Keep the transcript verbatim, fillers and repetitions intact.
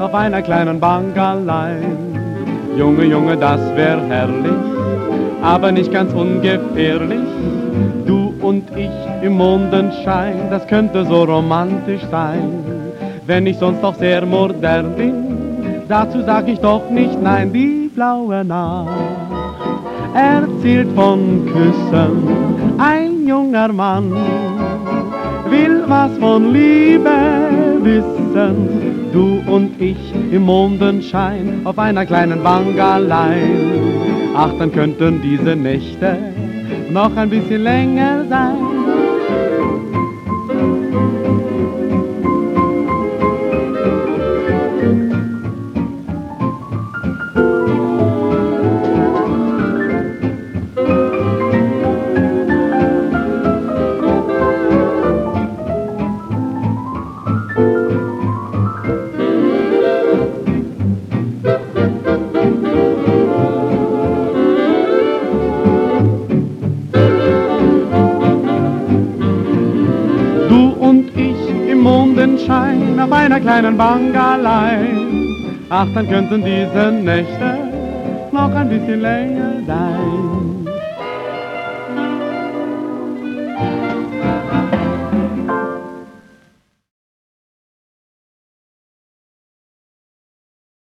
auf einer kleinen Bank allein. Junge, Junge, das wär herrlich, aber nicht ganz ungefährlich. Du und ich im Mondenschein, das könnte so romantisch sein. Wenn ich sonst doch sehr modern bin, dazu sag ich doch nicht nein. Die blaue Nacht erzählt von Küssen, ein junger Mann will was von Liebe wissen. Du und ich im Mondenschein auf einer kleinen Bank allein. Ach, dann könnten diese Nächte noch ein bisschen länger sein. Mondenschein auf einer kleinen Bank allein. Ach, dann könnten diese Nächte noch ein bisschen länger sein.